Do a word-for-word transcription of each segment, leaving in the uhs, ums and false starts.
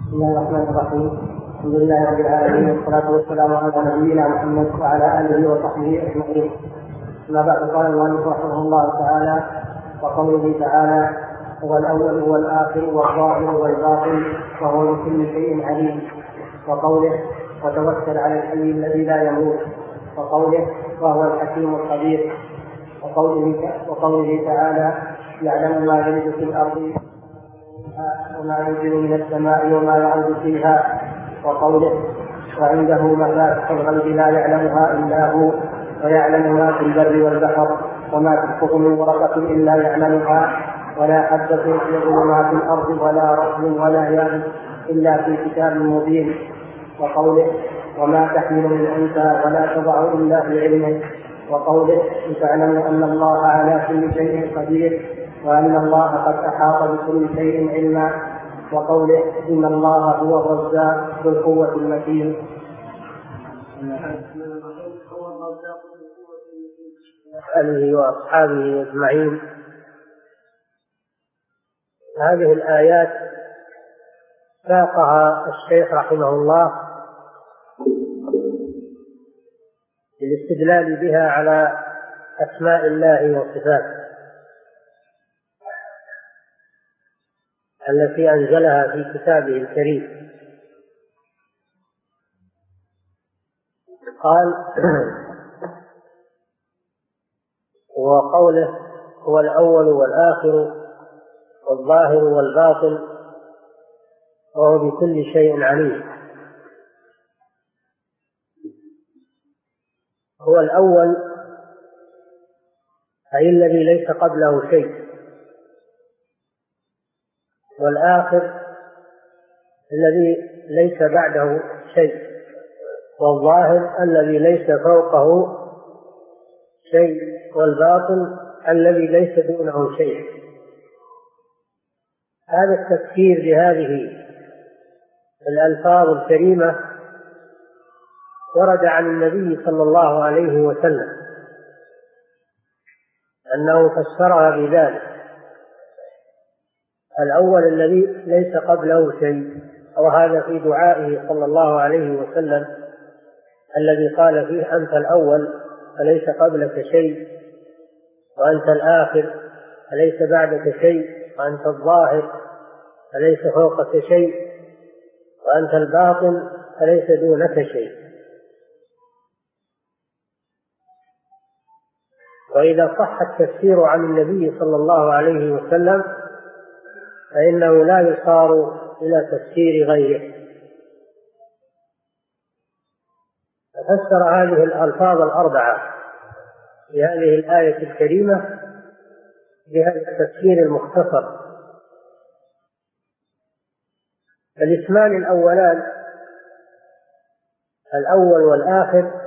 بسم الله الرحمن الرحيم. الحمد لله رب العالمين، والصلاة والسلام على نبينا محمد وعلى آله وصحبه أجمعين. أما بعد، قال المؤلف رحمه الله تعالى: وقوله تعالى: هو الأول والآخر والظاهر والباطن وهو بكل شيء عليم. وقوله: وتوكل على الحي الذي لا يموت. وقوله: وهو الحكيم الخبير. وقوله, وقوله تعالى: يعلم ما يلج في الأرض وما ينزل من السماء وما يعرج فيها. وقوله: وعنده مفاتح الغيب لا يعلمها إلا هو ويعلم ما في البر والبحر وما تسقط من ورقة إلا يعلمها ولا حبة في ظلمات الأرض ولا رطب ولا يابس إلا في كتاب مبين. وقوله: وما تحمل من أنثى ولا تضع إلا بعلمه. وقوله: لتعلموا أن الله على كل شيء قدير وأن الله قد أحاط بكل شيء علما. وقوله: إن الله هو الرزاق ذو القوة المتين. آله وأصحابه أجمعين. هذه الآيات ساقها الشيخ رحمه الله للاستدلال بها على أسماء الله وصفاته التي أنزلها في كتابه الكريم. قال: وقوله: هو الأول والآخر والظاهر والباطن وهو بكل شيء عليم. هو الأول أي الذي ليس قبله شيء، والآخر الذي ليس بعده شيء، والظاهر الذي ليس فوقه شيء، والباطن الذي ليس دونه شيء. هذا التفسير لهذه الألفاظ الكريمة ورد عن النبي صلى الله عليه وسلم أنه فسرها بذلك: الأول الذي ليس قبله شيء. وهذا في دعائه صلى الله عليه وسلم الذي قال فيه: أنت الأول فليس قبلك شيء، وأنت الآخر فليس بعدك شيء، وأنت الظاهر فليس فوقك شيء، وأنت الباطن فليس دونك شيء. وإذا صح التفسير عن النبي صلى الله عليه وسلم فإنه لا يصار إلى تفسير غيره. ففسر هذه الألفاظ الأربعة في هذه الآية الكريمة بهذا التفسير المختصر. الاسمان الأولان الأول والآخر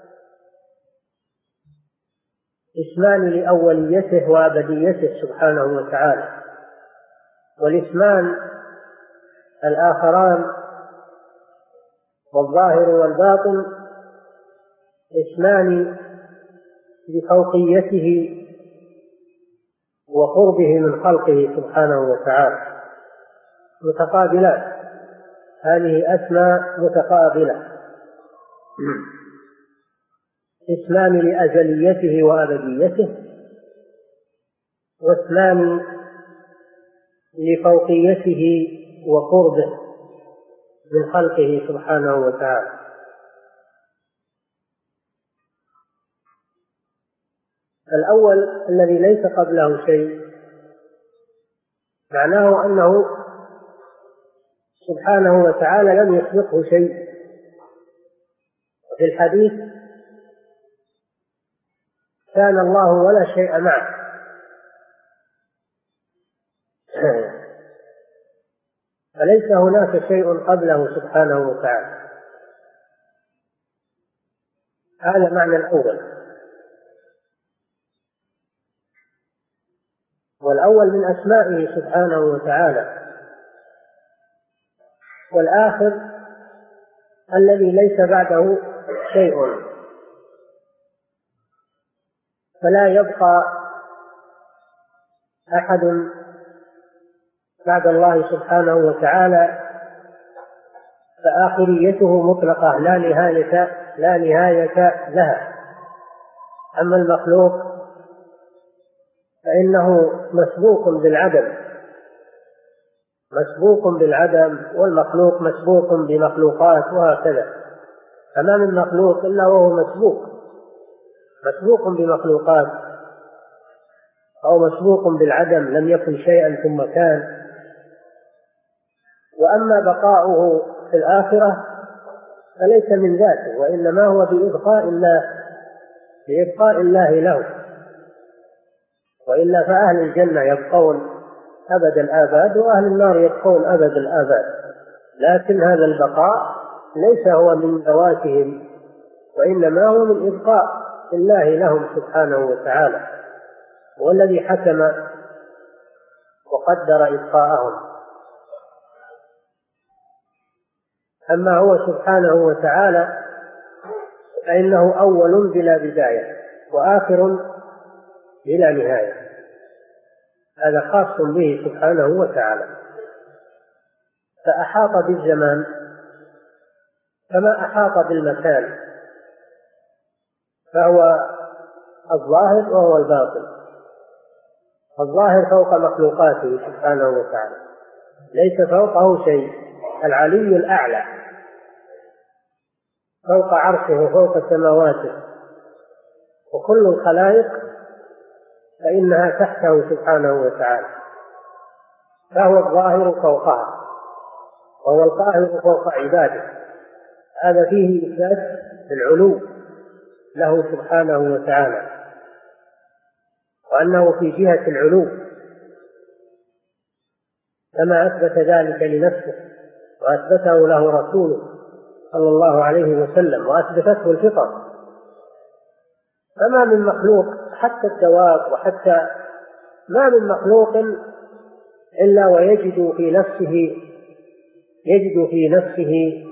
اسمان لأوليته وأبديته سبحانه وتعالى، والاسمان الآخران والظاهر والباطن اسمان لفوقيته وقربه من خلقه سبحانه وتعالى، متقابلات. هذه أسماء متقابلة، اسمان لأزليته وأبديته، واسمان لفوقيته وقربه من خلقه سبحانه وتعالى. الأول الذي ليس قبله شيء معناه أنه سبحانه وتعالى لم يسبقه شيء. في الحديث: كان الله ولا شيء معه. فليس هناك شيء قبله سبحانه وتعالى. هذا معنى الأول. والأول من أسمائه سبحانه وتعالى. والآخر الذي ليس بعده شيء، فلا يبقى أحد بعد الله سبحانه وتعالى فآخريته مطلقة لا نهاية لا نهاية لها. أما المخلوق فإنه مسبوق بالعدم مسبوق بالعدم والمخلوق مسبوق بمخلوقات، وهكذا. فما من مخلوق إلا وهو مسبوق مسبوق بمخلوقات، أو مسبوق بالعدم، لم يكن شيئا ثم كان. وأما بقاؤه في الآخرة فليس من ذاته، وإنما هو بإبقاء الله بإبقاء الله له، وإلا فأهل الجنة يبقون أبد الآباد وأهل النار يبقون أبد الآباد، لكن هذا البقاء ليس هو من ذواتهم، وإنما هو من إبقاء الله لهم سبحانه وتعالى، والذي حكم وقدر إبقاءهم. أما هو سبحانه وتعالى فإنه أول بلا بداية وآخر بلا نهاية، هذا خاص به سبحانه وتعالى. فأحاط بالزمان كما أحاط بالمكان، فهو الظاهر وهو الباطن. الظاهر فوق مخلوقاته سبحانه وتعالى، ليس فوقه شيء، العلي الأعلى فوق عرشه وفوق سماواته، وكل الخلائق فإنها تحته سبحانه وتعالى، فهو الظاهر فوقها وهو القاهر فوق عباده. هذا فيه إثبات العلو له سبحانه وتعالى، وأنه في جهة العلو كما أثبت ذلك لنفسه وأثبته له رسوله صلى الله عليه وسلم، وأثبتته الفطر. فما من مخلوق، حتى الدواب وحتى ما من مخلوق إلا ويجد في نفسه يجد في نفسه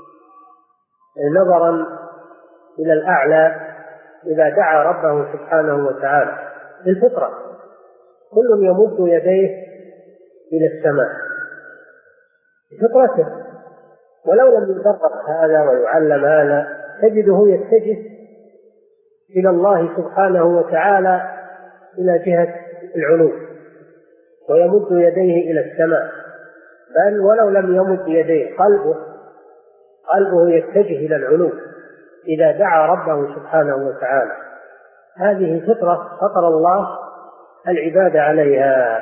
نظرا إلى الأعلى إذا دعا ربه سبحانه وتعالى بالفطرة. كل يمد يديه إلى السماء بفطرته، ولو لم يدرب هذا ويعلم هذا تجده يتجه إلى الله سبحانه وتعالى إلى جهة العلو ويمد يديه إلى السماء، بل ولو لم يمد يديه قلبه قلبه يتجه إلى العلو إذا دعا ربه سبحانه وتعالى. هذه فطرة فطر الله العباد عليها.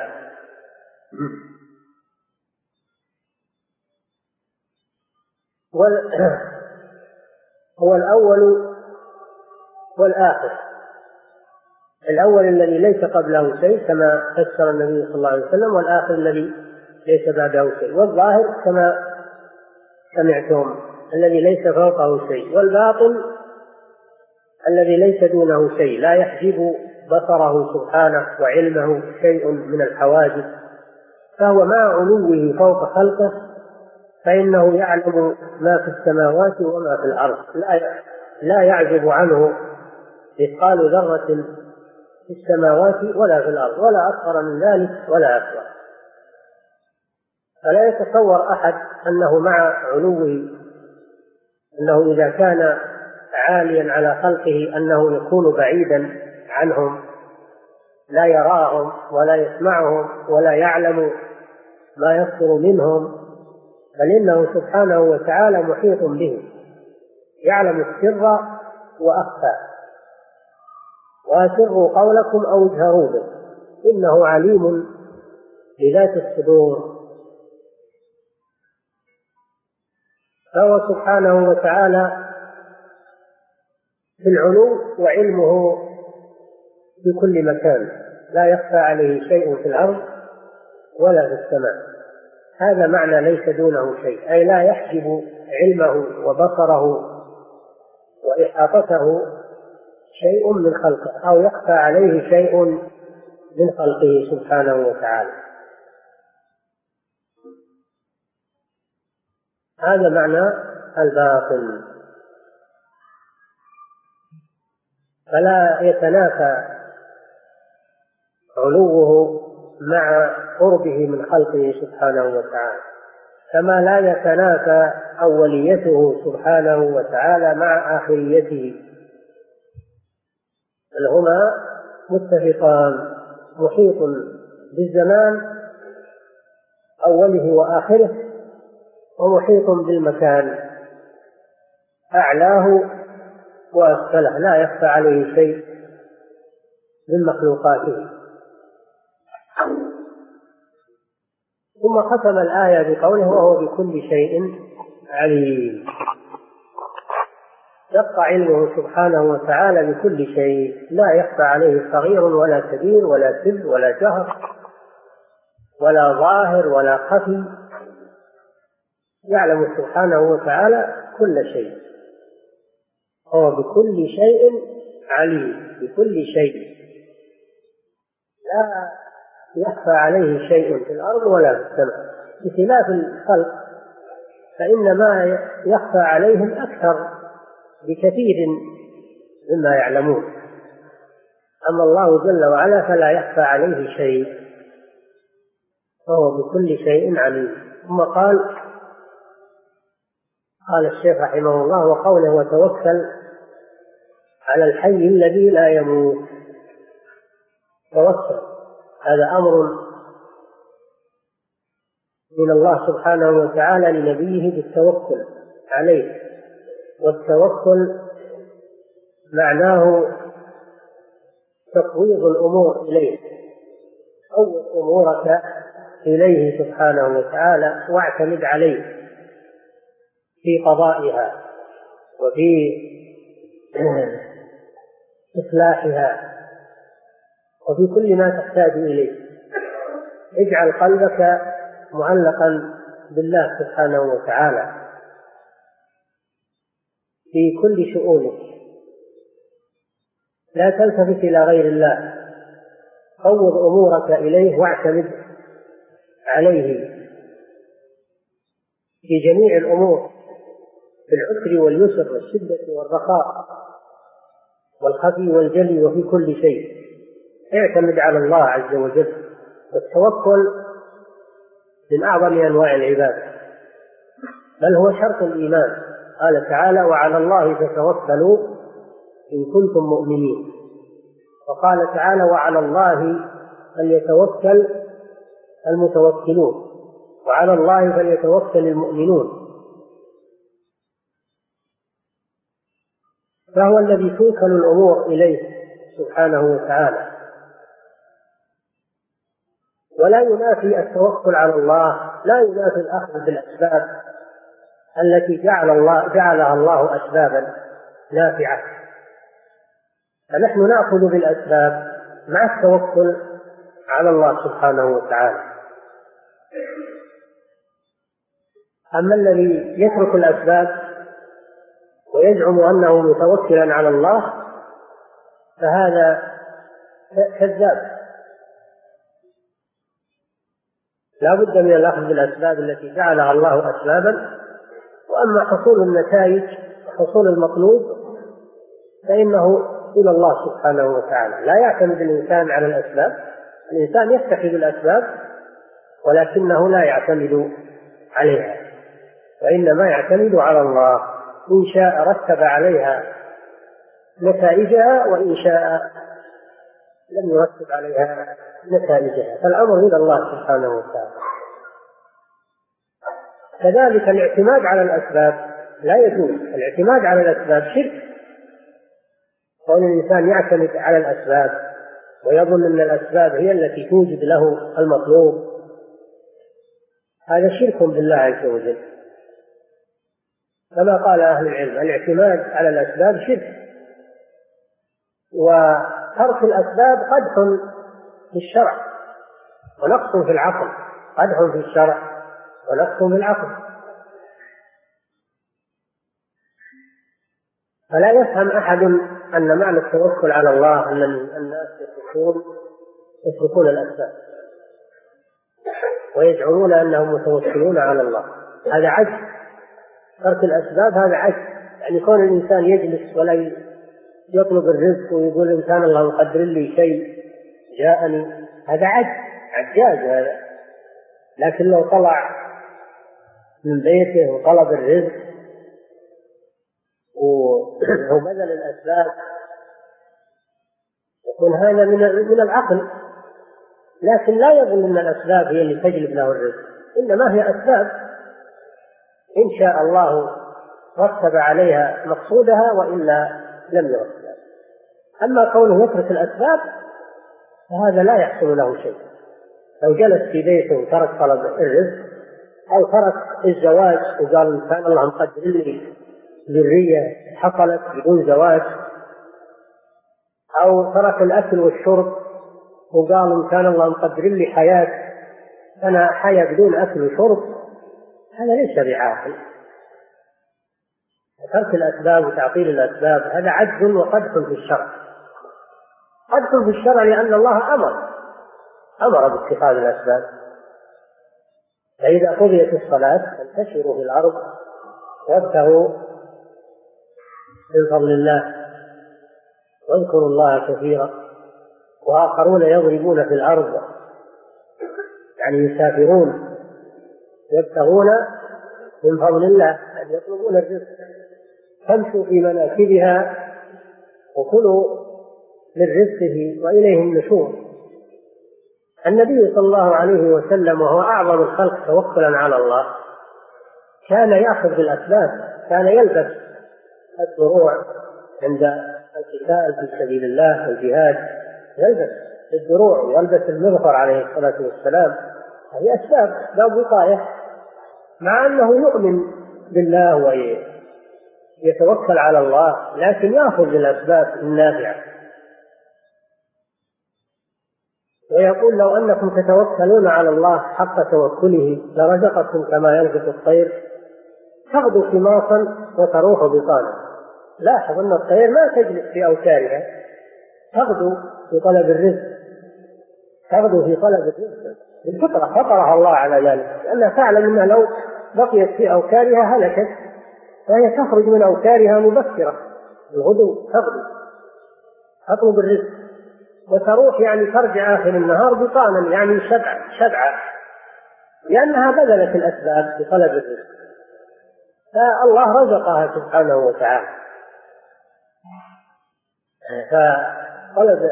هو الأول والآخر. الأول الذي ليس قبله شيء كما فسر النبي صلى الله عليه وسلم، والآخر الذي ليس بعده شيء، والظاهر كما سمعتم الذي ليس فوقه شيء، والباطن الذي ليس دونه شيء لا يحجب بصره سبحانه وعلمه شيء من الحواجز، فهو مع علوه فوق خلقه فإنه يعلم ما في السماوات وما في الأرض، لا يعجب عنه مثقال ذرة في السماوات ولا في الأرض، ولا أصغر من ذلك ولا أكبر. فلا يتصور أحد أنه مع علوه أنه إذا كان عاليا على خلقه أنه يكون بعيدا عنهم، لا يراهم ولا يسمعهم ولا يعلم ما يصدر منهم، بل إنه سبحانه وتعالى محيط بهم، يعلم السر وأخفى. وأسروا قولكم أو اجهروا به إنه عليم بذات الصدور. فهو سبحانه وتعالى في العلو وعلمه في كل مكان، لا يخفى عليه شيء في الأرض ولا في السماء. هذا معنى ليس دونه شيء، أي لا يحجب علمه وبصره وإحاطته شيء من خلقه، أو يخفى عليه شيء من خلقه سبحانه وتعالى. هذا معنى الباطن. فلا يتنافى علوه مع قربه من خلقه سبحانه وتعالى، كما لا يتنافى أوليته سبحانه وتعالى مع آخريته، بل هما متفقان، محيط بالزمان أوله وآخره، ومحيط بالمكان أعلاه وأسفله، لا يخفى عليه شيء من مخلوقاته. ثم ختم الآية بقوله وهو بكل شيء عليم. يبقى علمه سبحانه وتعالى بكل شيء، لا يخفى عليه صغير ولا كبير ولا سر ولا جهر ولا ظاهر ولا خفي، يعلم سبحانه وتعالى كل شيء، هو بكل شيء عليم، بكل شيء لا يخفى عليه شيء في الأرض ولا في السماء، بخلاف الخلق فإن ما يخفى عليهم أكثر بكثير مما يعلمون، أما الله جل وعلا فلا يخفى عليه شيء، فهو بكل شيء عليم. ثم قال قال الشيخ رحمه الله وقوله وتوكل على الحي الذي لا يموت. توكل هذا أمر من الله سبحانه وتعالى لنبيه بالتوكل عليه، والتوكل معناه تفويض الأمور إليه، فوض أمورك إليه سبحانه وتعالى واعتمد عليه في قضائها وفي إصلاحها وفي كل ما تحتاج إليه. اجعل قلبك معلقا بالله سبحانه وتعالى في كل شؤونك، لا تلتفت إلى غير الله، فوض أمورك إليه واعتمد عليه في جميع الأمور، في العسر واليسر والشدة والرخاء والخفي والجلي وفي كل شيء، اعتمد على الله عز وجل. والتوكل من أعظم أنواع العبادة، بل هو شرط الإيمان. قال تعالى وعلى الله فتوكلوا إن كنتم مؤمنين، وقال تعالى وعلى الله فليتوكل المتوكلون، وعلى الله فليتوكل المؤمنون، فهو الذي توكل الأمور إليه سبحانه وتعالى. ولا ينافي التوكل على الله، لا ينافي الأخذ بالأسباب التي جعل الله جعلها الله أسبابا نافعة، فنحن نأخذ بالأسباب مع التوكل على الله سبحانه وتعالى. أما الذي يترك الأسباب ويزعم أنه متوكلا على الله فهذا كذاب، لا بد من الأخذ بالأسباب التي جعلها الله أسبابا، وأما حصول النتائج وحصول المطلوب فإنه إلى الله سبحانه وتعالى. لا يعتمد الإنسان على الأسباب، الإنسان يتخذ الأسباب ولكنه لا يعتمد عليها، وإنما يعتمد على الله، إن شاء رتب عليها نتائجها وإن شاء لم يرتب عليها نتائجها، فالأمر إلى الله سبحانه وتعالى. كذلك الاعتماد على الأسباب لا يجوز، الاعتماد على الأسباب شرك، كون الإنسان يعتمد على الأسباب ويظن أن الأسباب هي التي توجد له المطلوب، هذا شرك بالله عز وجل. كما قال أهل العلم الاعتماد على الأسباب شرك، وترك الأسباب قدح في الشرع ونقص في العقل، قدح في الشرع ونقص في العقل. فلا يفهم أحد أن معنى التوكل على الله أن الناس يتركون يتركون الأسباب ويزعمون أنهم متوكلون على الله، هذا عجز. ترك الأسباب هذا عجز، يعني كون الإنسان يجلس ولا يطلب الرزق ويقول إن كان الله مقدر لي شيء جاءني، هذا عجز، عجاز هذا. لكن لو طلع من بيته وطلب الرزق وبذل الأسباب، يكون هذا من العقل. لكن لا يظن أن الأسباب هي اللي تجلب له الرزق، إنما هي أسباب إن شاء الله رتب عليها مقصودها وإلا لم يرتب. أما كونه يترك الأسباب فهذا لا يحصل له شيء. لو جلس في بيته وترك طلب الرزق أو ترك الزواج وقال كان الله مقدر لي ذرية حصلت بدون زواج، أو ترك الأكل والشرب وقال إن كان الله مقدر لي حياة أنا حياة بدون أكل وشرب، هذا ليس بعاقل. ترك الأسباب وتعطيل الأسباب هذا عجز وقدح في الشرع، قدح في الشرع لأن الله أمر أمر باتخاذ الأسباب. فإذا قضيت الصلاة فانتشروا في الأرض وابتغوا من فضل الله واذكروا الله كثيرا. وآخرون يضربون في الأرض يعني يسافرون يبتغون من فضل الله، يعني يطلبون الرزق. فامشوا في مناكبها وكلوا من رزقه وإليه النشور. النبي صلى الله عليه وسلم وهو أعظم الخلق توكلا على الله كان يأخذ بالأسباب، كان يلبس الدروع عند القتال في سبيل الله والجهاد، يلبس الدروع ويلبس المغفر عليه الصلاة والسلام. هذه أسباب لا وقاية، مع أنه يؤمن بالله ويتوكل على الله، لكن يأخذ بالأسباب النافعة. ويقول لو أنكم تتوكلون على الله حق توكله لرزقكم كما يرزق الطير تغدو خماصا وتروح بطانا. لاحظ أن الطير ما تجلس في أوتارها، تغدو في طلب الرزق، تغدو في طلب الرزق بالفطرة، فطرها الله على ذلك، لأنها تعلم أنها لو بقيت في أوتارها هلكت، فهي تخرج من أوتارها مبكرة الغدو، تغدو تطلب الرزق، وتروح يعني ترجع آخر النهار بطانا يعني شبعة شبعة، لأنها بذلت الأسباب في طلب الرزق، فالله رزقها سبحانه وتعالى. فطلب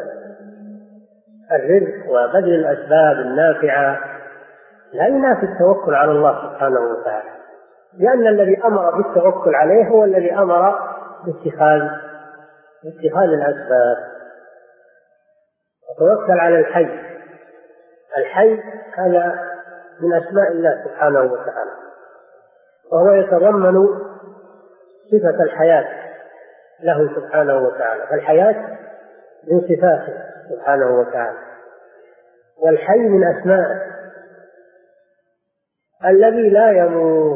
الرزق وبذل الأسباب النافعة لا ينافي التوكل على الله سبحانه وتعالى، لأن الذي أمر بالتوكل عليه هو الذي أمر باتخاذ باتخاذ الأسباب. وتوكل على الحي. الحي هذا من أسماء الله سبحانه وتعالى، وهو يتضمن صفة الحياة له سبحانه وتعالى، فالحياة من صفاته سبحانه وتعالى، والحي من أسمائه. الذي لا يموت،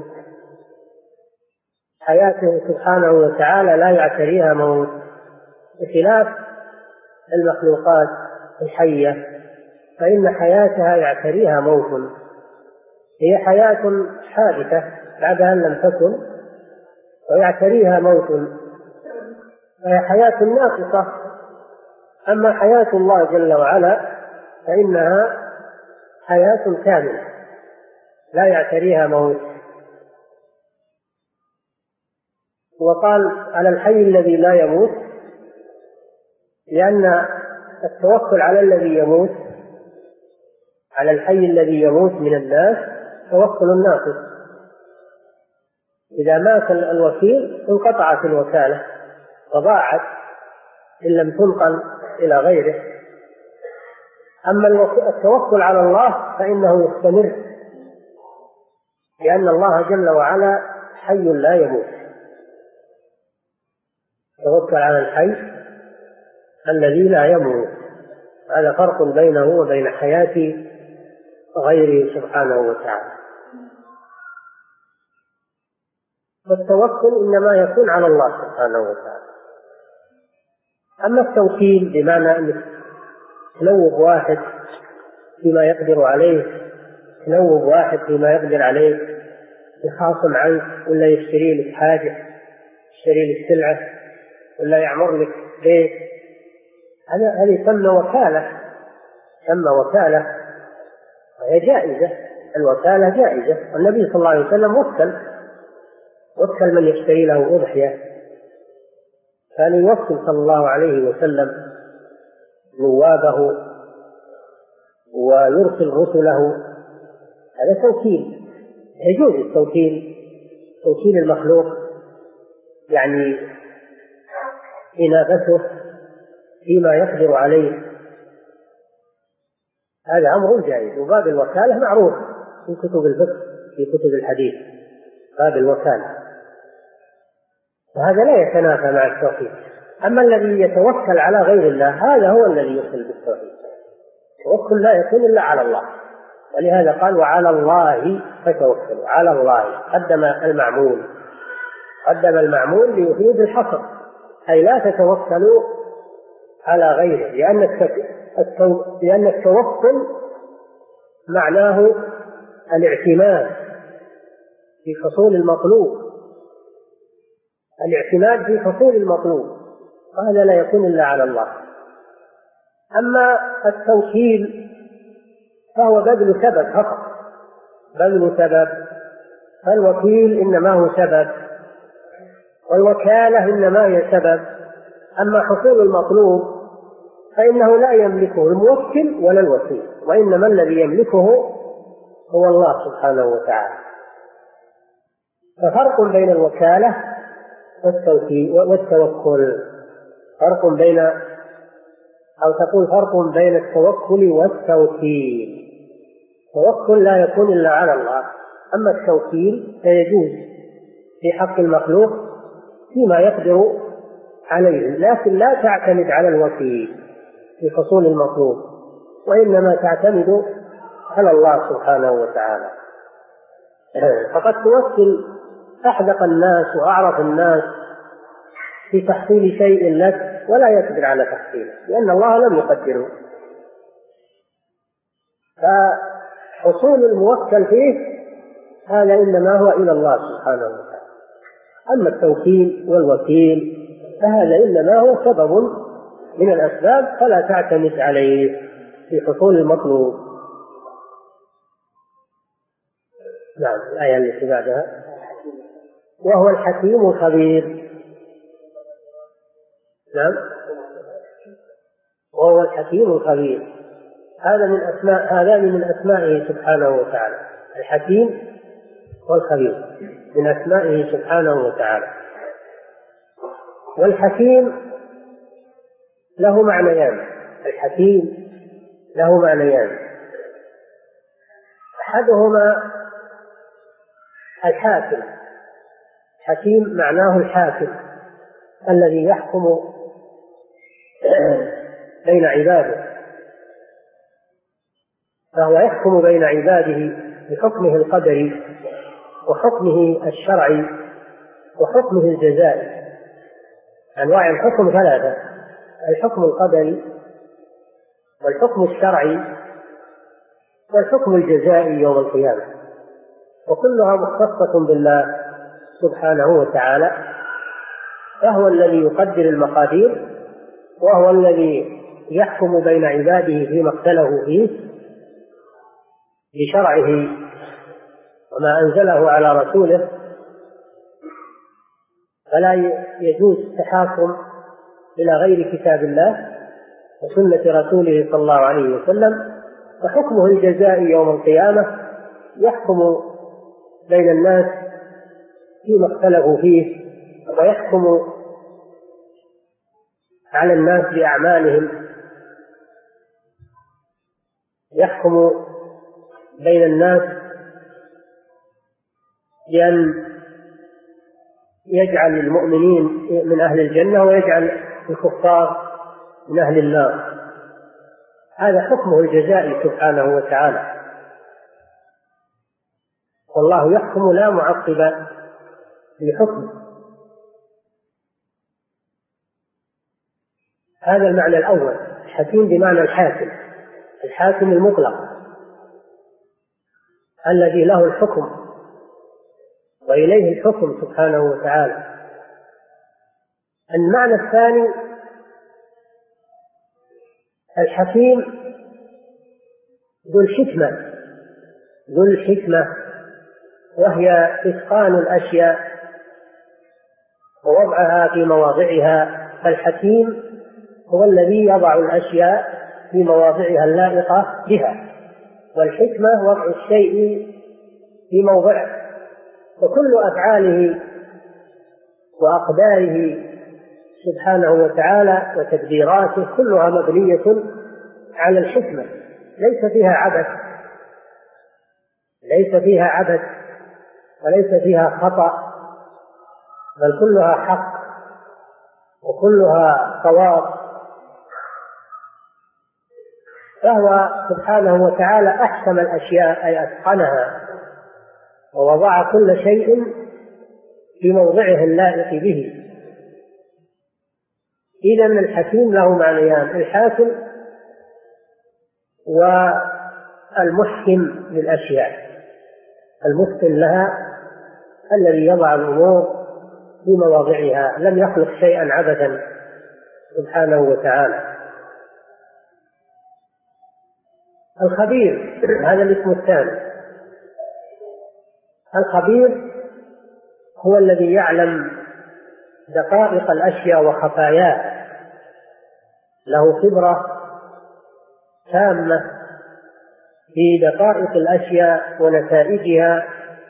حياته سبحانه وتعالى لا يعتريها موت، بخلاف المخلوقات الحية فإن حياتها يعتريها موت، هي حياة حادثة بعد أن لم تكن، ويعتريها موت، فهي حياة ناقصة. أما حياة الله جل وعلا فإنها حياة كاملة لا يعتريها موت. وقال على الحي الذي لا يموت لأن التوكل على الذي يموت، على الحي الذي يموت من الناس توكل ناقص. إذا مات الوكيل انقطعت الوكالة وضاعت إن لم تنقل إلى غيره. أما التوكل على الله فإنه يستمر، لأن الله جل وعلا حي لا يموت. توكل على الحي الذي لا يموت، هذا فرق بينه وبين حياة غيره سبحانه وتعالى. والتوكل إنما يكون على الله سبحانه وتعالى. أما التوكيل بمعنى أنك تلوب واحد فيما يقدر عليه، تلوب واحد فيما يقدر عليه، يخاصم عنك ولا يشتري لك حاجة، يشتري لك سلعة ولا يعمر لك بيت، هذا هذه تسمى وكالة، تسمى وكالة وهي جائزة الوكالة جائزة، والنبي صلى الله عليه وسلم وكل وكل من يشتري له أضحية، كان يوكل صلى الله عليه وسلم نوابه ويرسل رسله، هذا توكيل، يجوز التوكيل، توكيل المخلوق يعني إنابته فيما يقدر عليه، هذا أمر جائز. وباب الوكالة معروف في كتب الفقه، في كتب الحديث، باب الوكالة، وهذا لا يتنافى مع التوحيد. أما الذي يتوكل على غير الله هذا هو الذي يصل بالتوحيد، التوكل لا يكون إلا على الله، ولهذا قال وعلى الله فتوكلوا، على الله قدم المعمول، قدم المعمول ليفيد الحصر، أي لا تتوكلوا على غيره، لأن لأن التوكل معناه الاعتماد في حصول المطلوب، الاعتماد في حصول المطلوب، وهذا لا يكون إلا على الله. أما التوكيل فهو بذل سبب فقط، بذل سبب، فالوكيل إنما هو سبب، والوكالة إنما هي سبب. أما حصول المطلوب فإنه لا يملكه الموكل ولا الوكيل، وإنما الذي يملكه هو الله سبحانه وتعالى. ففرق بين الوكالة والتوكل، فرق بين أو تقول فرق بين التوكل والتوكيل. التوكل لا يكون إلا على الله، أما التوكيل فيجوز في حق المخلوق فيما يقدر عليه، لكن لا تعتمد على الوكيل في حصول المطلوب، وإنما تعتمد على الله سبحانه وتعالى. فقد توكل أحدق الناس وأعرف الناس في تحصيل شيء لك ولا يقدر على تحصيله، لأن الله لم يقدره، فحصول الموكل فيه هذا إنما هو إلى الله سبحانه وتعالى. أما التوكيل والوكيل فهذا إنما هو سبب من الأسباب، فلا تعتمد عليه في حصول المطلوب. نعم، الآية التي بعدها وهو الحكيم الخبير. نعم، وهو الحكيم الخبير، هذا من أسماء هذان من أسمائه سبحانه وتعالى، الحكيم والخبير من أسمائه سبحانه وتعالى. والحكيم له معنيان، الحكيم له معنيان، أحدهما الحاكم، حكيم معناه الحاكم الذي يحكم بين عباده، فهو يحكم بين عباده بحكمه القدري وحكمه الشرعي وحكمه الجزائي. أنواع الحكم ثلاثة: الحكم القدري والحكم الشرعي والحكم الجزائي يوم القيامة، وكلها مختصة بالله سبحانه وتعالى، فهو الذي يقدر المقادير، وهو الذي يحكم بين عباده فيما اختلفوا فيه بشرعه وما أنزله على رسوله، فلا يجوز التحاكم إلى غير كتاب الله وسنة رسوله صلى الله عليه وسلم. وحكمه الجزائي يوم القيامة يحكم بين الناس فيما اختلفوا فيه، ويحكم على الناس بأعمالهم، يحكم بين الناس بأن يجعل المؤمنين من أهل الجنة ويجعل الكفار من أهل النار. هذا حكمه الجزائي سبحانه وتعالى، والله يحكم لا معقب لحكمه. هذا المعنى الأول، الحكيم بمعنى الحاكم، الحاكم المطلق الذي له الحكم وإليه الحكم سبحانه وتعالى. المعنى الثاني الحكيم ذو الحكمة ذو الحكمة، وهي إتقان الأشياء ووضعها في مواضعها. فالحكيم هو الذي يضع الأشياء في مواضعها اللائقة بها، والحكمة وضع الشيء في موضعه. وكل أفعاله وأقداره سبحانه وتعالى وتدبيراته كلها مبنية على الحكمة، ليس فيها عبث، ليس فيها عبث وليس فيها خطأ، بل كلها حق وكلها صواب. فهو سبحانه وتعالى أحكم الأشياء أي أتقنها، ووضع كل شيء في موضعه اللائق به. إذن الحكيم له معنيان: الحاكم والمحكم للأشياء، المتقن لها الذي يضع الأمور في مواضعها، لم يخلق شيئا عبثا سبحانه وتعالى. الخبير هذا الاسم الثاني. الخبير هو الذي يعلم دقائق الأشياء وخفاياها، له خبرة تامة في دقائق الأشياء ونتائجها،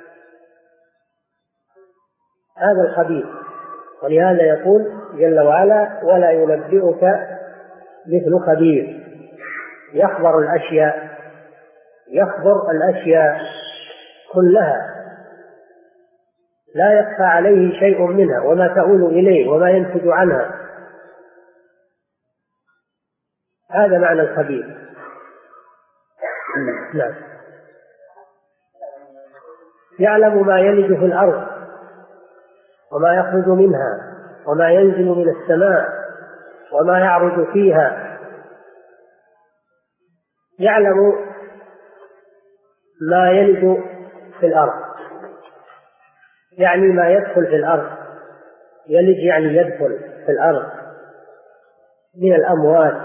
هذا الخبير. ولهذا يقول جل وعلا: ولا ينبئك مثل خبير. يخبر الأشياء يخبر الأشياء كلها، لا يخفى عليه شيء منها، وما تؤول إليه وما ينتج عنها. هذا معنى الخبير. نعم. يعلم ما يلج في الأرض وما يخرج منها وما ينزل من السماء وما يعرج فيها. يعلم ما يلج في الأرض، يعني ما يدخل في الأرض. يلج يعني يدخل في الأرض من الأموات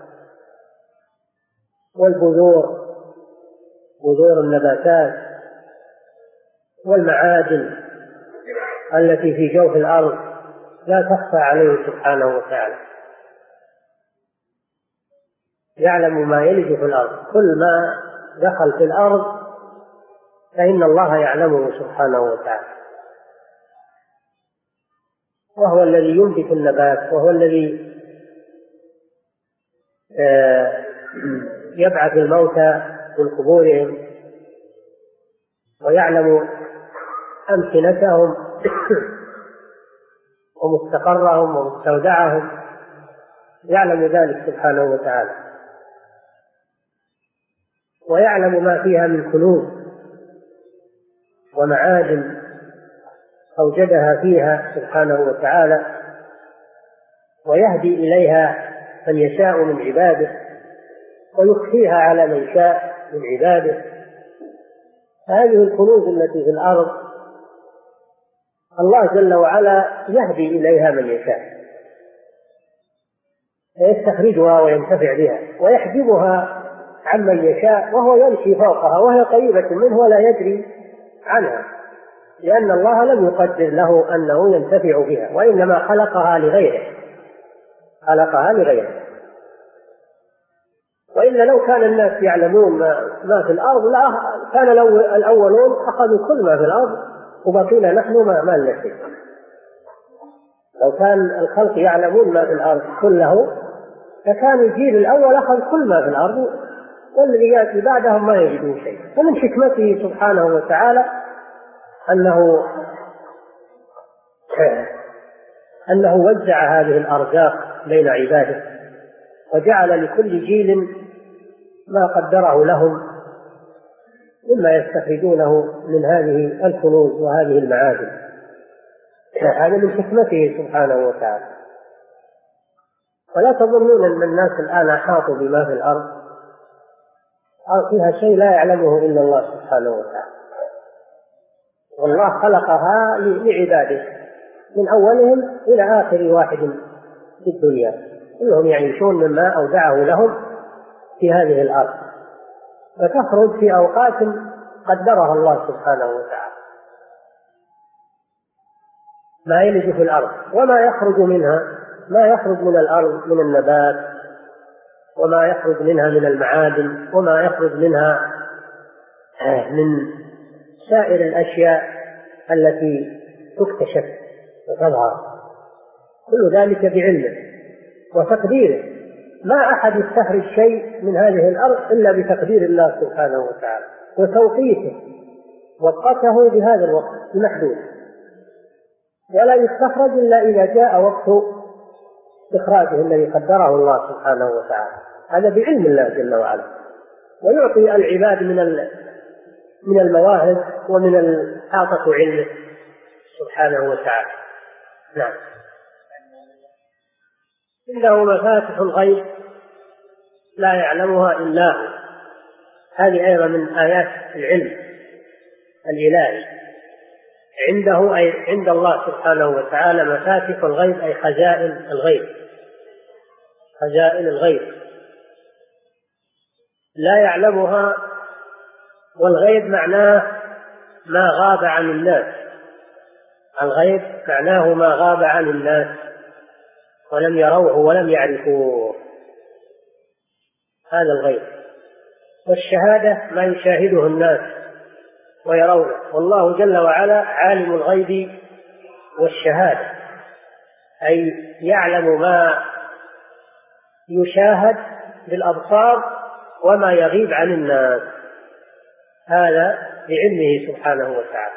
والبذور، بذور النباتات، والمعادن التي في جوف الأرض لا تخفى عليه سبحانه وتعالى. يعلم ما يلج في الأرض، كل ما دخل في الأرض فإن الله يعلمه سبحانه وتعالى. وهو الذي ينبت النبات، وهو الذي يبعث الموتى من قبورهم، ويعلم أمكنتهم ومستقرهم ومستودعهم، يعلم ذلك سبحانه وتعالى. ويعلم ما فيها من كنوز ومعادن أوجدها فيها سبحانه وتعالى، ويهدي إليها من يشاء من عباده ويخفيها على من شاء من عباده. هذه الكنوز التي في الأرض الله جل وعلا يهدي إليها من يشاء، فيستخرجها وينتفع بها، ويحجبها عمن يشاء وهو يمشي فوقها وهي قريبة منه ولا يدري عنها، لأن الله لم يقدر له أنه ينتفع بها، وإنما خلقها لغيره خلقها لغيره وإلا لو كان الناس يعلمون ما في الأرض لا كان الأولون أخذوا كل ما في الأرض وبقينا نحن ما ما لنا شيء. لو كان الخلق يعلمون ما في الأرض كله فكان الجيل الأول أخذ كل ما في الأرض، والذي يأتي بعدهم ما يجدون شيء. فمن حكمته سبحانه وتعالى أنه أنه وزع هذه الأرزاق بين عباده، وجعل لكل جيل ما قدره لهم مما يستخرجونه من هذه الكنوز وهذه المعادن. هذا من حكمته سبحانه وتعالى. ولا تظنون أن الناس الآن أحاطوا بما في الأرض، فيها شيء لا يعلمه إلا الله سبحانه وتعالى. والله خلقها لعباده من أولهم إلى آخر واحد في الدنيا، كلهم يعيشون مما أودعه لهم في هذه الأرض، فتخرج في أوقات قدرها الله سبحانه وتعالى، ما يلج في الأرض وما يخرج منها، ما يخرج من الأرض من النبات، وما يخرج منها من المعادن، وما يخرج منها من سائر الأشياء التي تكتشف وتظهر، كل ذلك بعلمه وتقديره. ما أحد يستخرج شيء من هذه الأرض إلا بتقدير الله سبحانه وتعالى وتوقيته، وقته بهذا الوقت المحدود، ولا يستخرج إلا إذا جاء وقت استخراجه الذي قدره الله سبحانه وتعالى. هذا بعلم الله جل وعلا، ويعطي العباد من من المواهب ومن الحاطة علمه سبحانه وتعالى. نعم. عنده مفاتح الغيب لا يعلمها إلا هو، هذه أيضا من آيات العلم الإلهي. عنده أي عند الله سبحانه وتعالى مفاتح الغيب أي خزائن الغيب، خزائن الغيب لا يعلمها. والغيب معناه ما غاب عن الناس، الغيب معناه ما غاب عن الناس ولم يروه ولم يعرفوه، هذا الغيب. والشهادة ما يشاهده الناس ويرونه، والله جل وعلا عالم الغيب والشهادة، أي يعلم ما يشاهد بالأبصار وما يغيب عن الناس، هذا بعلمه سبحانه وتعالى.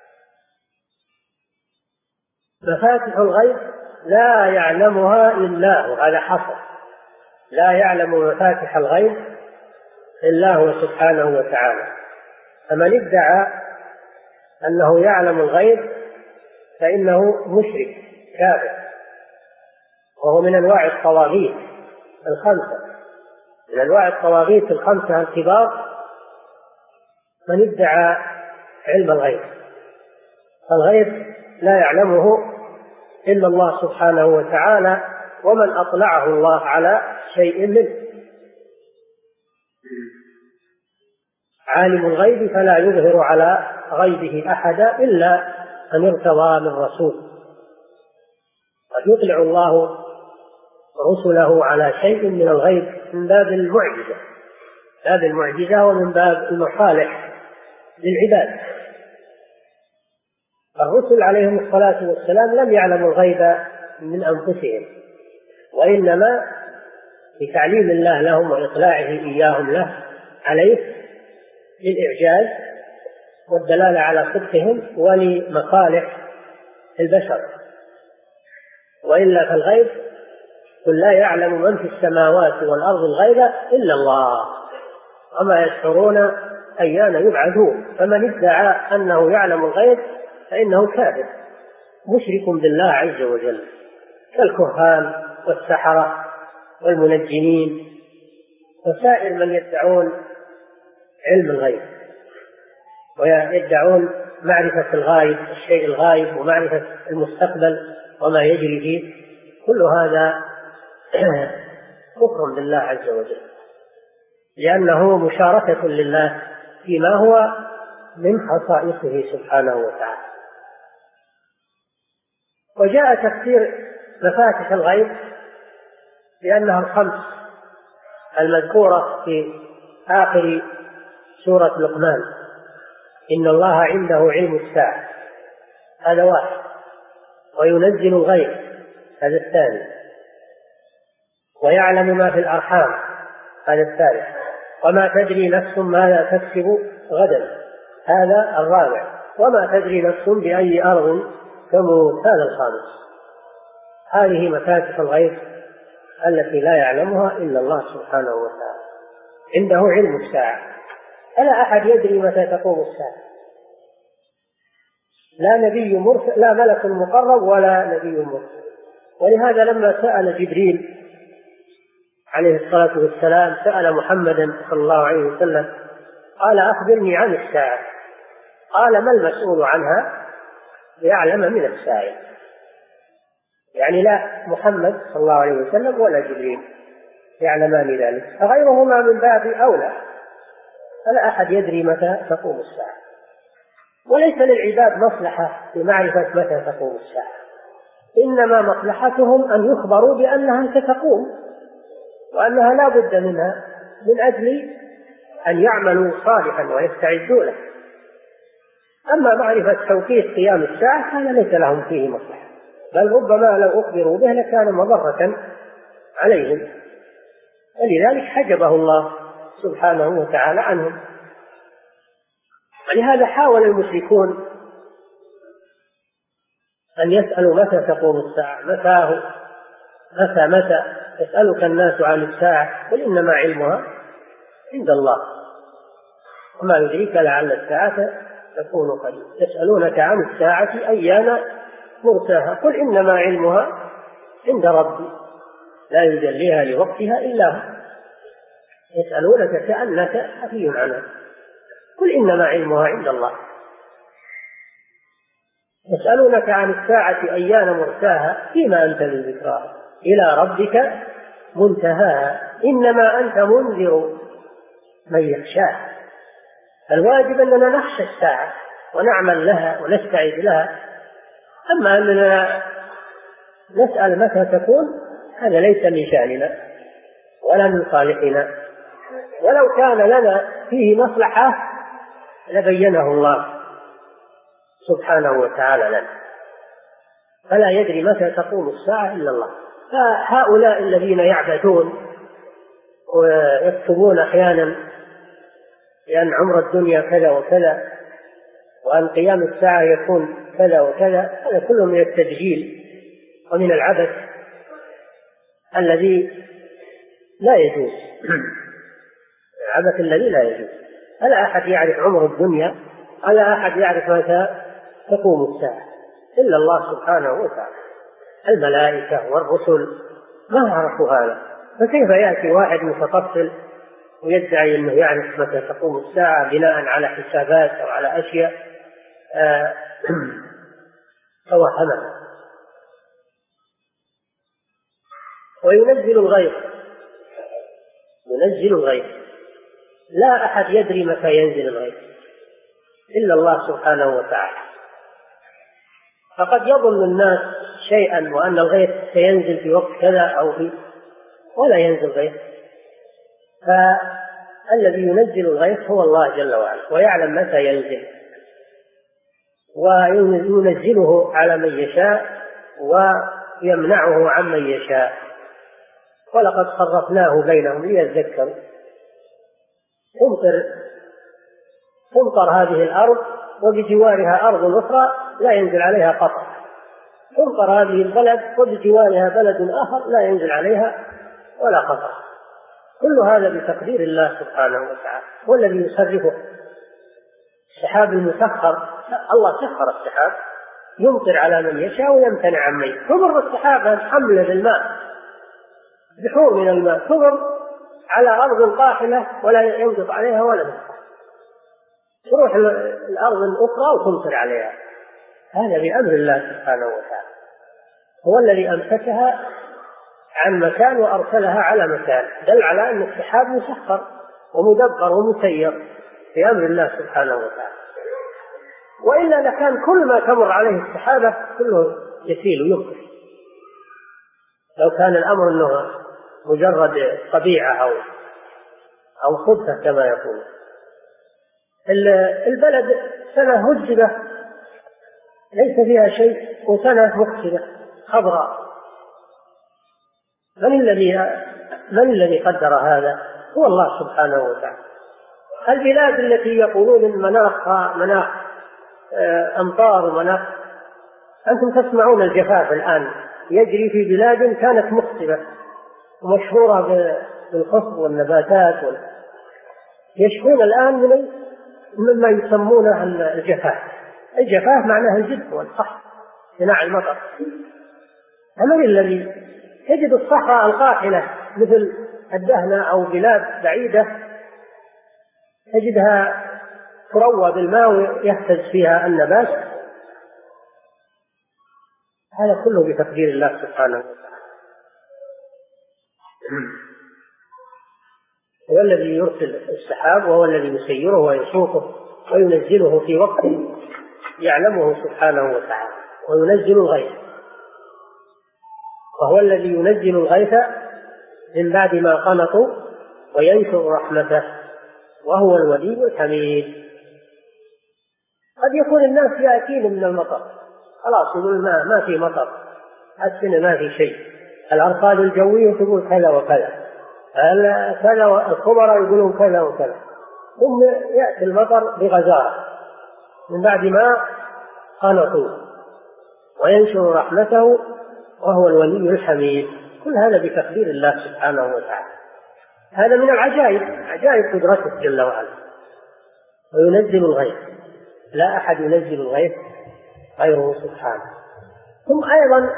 مفاتح الغيب لا يعلمها إلا هو، هذا حصر، لا يعلم مفاتح الغيب إلا هو سبحانه وتعالى. فمن ادعى أنه يعلم الغيب فإنه مشرك كافر، وهو من أنواع الطواغيت الخمسة، من أنواع الطواغيت الخمسة الكبار من ادعى علم الغيب. الغيب لا يعلمه إلا الله سبحانه وتعالى، ومن أطلعه الله على شيء منه. عالم الغيب فلا يظهر على غيبه أحدا إلا أن يرتضى من رسول، قد يطلع الله رسله على شيء من الغيب من باب المعجزة، باب المعجزة ومن باب المصالح للعباد. الرسل عليهم الصلاة والسلام لم يعلموا الغيب من أنفسهم، وإنما بتعليم الله لهم وإطلاعه إياهم له عليه للإعجاز والدلالة على صدقهم ولمصالح البشر. وإلا فالغيب قل لا يعلم من في السماوات والأرض الغيب إلا الله وما يشعرون أيان يبعثون. فمن ادعى أنه يعلم الغيب فإنه كافر مشرك بالله عز وجل، كالكهان والسحرة والمنجمين وسائر من يدعون علم الغيب ويدعون معرفة الغائب، الشيء الغائب، ومعرفة المستقبل وما يجري فيه. كل هذا كفر بالله عز وجل، لأنه مشاركة لله فيما هو من خصائصه سبحانه وتعالى. وجاء تفسير مفاتح الغيب لأنها الخمس المذكورة في آخر سورة لقمان: إن الله عنده علم الساعة، هذا واحد، وينزل الغيب، هذا الثاني، ويعلم ما في الأرحام، هذا الثالث، وما تدري نفس ماذا تكسب غدا، هذا الرابع، وما تدري نفس بأي أرض تموت، هذا الخامس. هذه مفاتح الغيب التي لا يعلمها إلا الله سبحانه وتعالى. عنده علم الساعة، فلا أحد يدري متى تقوم الساعة، لا نبي مرسل، لا ملك مقرب ولا نبي مرسل. ولهذا لما سأل جبريل عليه الصلاة والسلام سأل محمدا صلى الله عليه وسلم قال: أخبرني عن الساعة. قال: ما المسؤول عنها ليعلم من السائل. يعني لا محمد صلى الله عليه وسلم ولا جبريل يعلمان ذلك، فغيرهما من باب أولى فلا أحد يدري متى تقوم الساعة، وليس للعباد مصلحة في معرفة متى تقوم الساعة، إنما مصلحتهم أن يخبروا بأنها ستقوم وأنها لا بد منها، من أجل أن يعملوا صالحا ويستعدوا له. أما معرفة توقيت قيام الساعة هذا ليس لهم فيه مصلحة، بل ربما لو أخبروا به لكان مضرة عليهم، ولذلك حجبه الله سبحانه وتعالى عنهم. ولهذا حاول المشركون أن يسألوا متى تقوم الساعة، متى هو متى متى يسألك الناس عن الساعة قل إنما علمها عند الله وما يدريك لعل الساعة تكون قريب. يسألونك عن الساعة أيان مرساها قل إنما علمها عند ربي لا يجليها لوقتها إلا هو. يسألونك كأنك حفي عنها قل إنما علمها عند الله. يسألونك عن الساعة أيان مرساها فيما أنت من ذكراها إلى ربك منتهاها إنما أنت منذر من يخشاها. الواجب أننا نخشى الساعة ونعمل لها ونستعد لها، أما أننا نسأل متى تكون هذا ليس من شأننا ولا من صالحنا، ولو كان لنا فيه مصلحة لبينه الله سبحانه وتعالى لنا، فلا يدري متى تقوم الساعة إلا الله. فهؤلاء الذين يعبدون ويكتبون أحيانا لأن عمر الدنيا كذا وكذا وأن قيام الساعة يكون كذا وكذا، هذا كله من التدجيل ومن العبث الذي لا يجوز، العبث الذي لا يجوز. ألا أحد يعرف عمر الدنيا، ألا أحد يعرف متى تقوم الساعة إلا الله سبحانه وتعالى. الملائكة والرسل ما عرفوا هذا، فكيف يأتي واحد متطفل ويدعي أنه يعرف متى تقوم الساعة بناء على حسابات أو على أشياء توهمها. وينزل الغيث، ينزل الغيث، لا أحد يدري متى ينزل الغيث إلا الله سبحانه وتعالى. فقد يظن الناس شيئا وأن الغيث سينزل في وقت كذا أو في ولا ينزل غيث. فالذي ينزل الغيث هو الله جل وعلا ويعلم متى ينزل، وينزله على من يشاء ويمنعه عن من يشاء. ولقد صرفناه بينهم ليذكروا. تمطر تمطر هذه الأرض وبجوارها أرض أخرى لا ينزل عليها قطر، تمطر هذه البلد وبجوارها بلد آخر لا ينزل عليها ولا قطر. كل هذا بتقدير الله سبحانه وتعالى. والذي يصرفه السحاب المسخر، الله سخر السحاب يمطر على من يشاء ويمتنع عن من يشاء. تمر السحاب عن حمل الماء بحور من الماء، تمر على أرض قاحلة ولا ينقط عليها ولا نقطة، تروح الأرض الأخرى وتمطر عليها. هذا بأمر الله سبحانه وتعالى، هو الذي أمسكها عن مكان وأرسلها على مكان، دل على أن السحاب مسخر ومدبر ومسير بأمر الله سبحانه وتعالى. وإلا لكان كل ما تمر عليه السحابة كله يسيل ويمطر، لو كان الأمر أنه مجرد طبيعة أو أو خبثة كما يقول. البلد سنة هجبة ليس فيها شيء وسنة مقصدة خضراء. من الذي من الذي قدر هذا؟ هو الله سبحانه وتعالى. البلاد التي يقولون المناخ مناخ أمطار ومناخ، أنتم تسمعون الجفاف الآن يجري في بلاد كانت مخصبة ومشهورة بالخصب والنباتات وال... يشكون الآن من مما يسمونه الجفاف. الجفاف معناه الجف والصحراء، صناع المطر. من الذي تجد الصحراء القاحلة مثل الدهنة أو بلاد بعيدة تجدها تروى بالماء ويهتز فيها النبات، هذا كله بتقدير الله سبحانه وتعالى. هو الذي يرسل السحاب وهو الذي يسيره ويسوقه وينزله في وقت يعلمه سبحانه وتعالى، وينزل الغيث، وهو الذي ينزل الغيث من بعد ما قنطوا وينشر رحمته، وهو الولي الحميد. قد يكون الناس يأتين من المطر، خلاص يقول ما, ما في مطر، السنة ما في شيء، الأرصاد الجوية تقول كذا وكذا، كذا، الخبراء يقولون كذا وكذا، ثم يأتي المطر بغزارة من بعد ما قنطوا وينشر رحمته، وهو الولي الحميد. كل هذا بتقدير الله سبحانه وتعالى. هذا من العجائب، عجائب قدرته جل وعلا. وينزل الغيث، لا أحد ينزل الغيث غيره سبحانه. ثم أيضا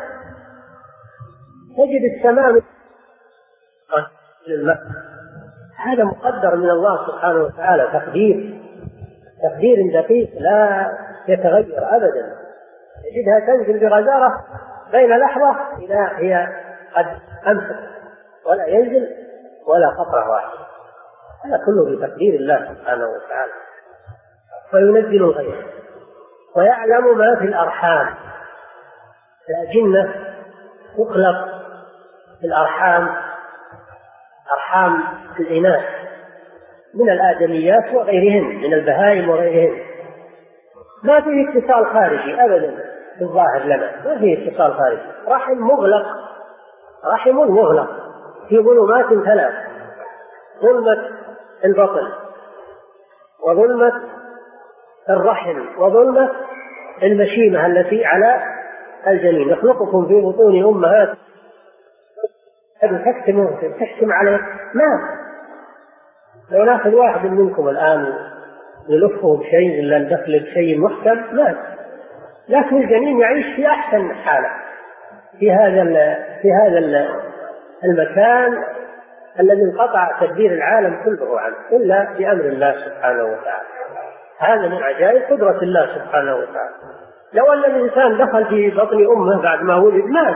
تجد السماء للماء، هذا مقدر من الله سبحانه وتعالى، تقدير تقدير دقيق لا يتغير أبدا. تجدها تنزل بغزارة بين لحظة إذا هي قد أمسك، ولا ينزل ولا قطرة واحدة. هذا كله بتقدير الله سبحانه وتعالى. فينزل الغيث ويعلم ما في الأرحام. الأجنة تخلق في الأرحام، أرحام الإناث، من الآدميات وغيرهن، من البهائم وغيرهن. ما فيه اتصال خارجي أبدا في الظاهر لنا، ما فيه اتصال خارجي. رحم مغلق، رحم مغلق في ظلمات ثلاث: ظلمة البطن، وظلمة الرحم، وظلمة المشيمة التي على الجنين. يخلقكم في بطون أمهات تحكم تحكم عليه. ما لو ناخذ واحد منكم الآن نلفه بشيء إلا ندخل بشيء محكم مات، لكن الجنين يعيش في أحسن حالة في هذا في هذا المكان الذي انقطع تدبير العالم كله عنه إلا بأمر الله سبحانه وتعالى. هذا من عجائب قدرة الله سبحانه وتعالى. لو أن الإنسان دخل في بطن أمه بعد ما ولد مات.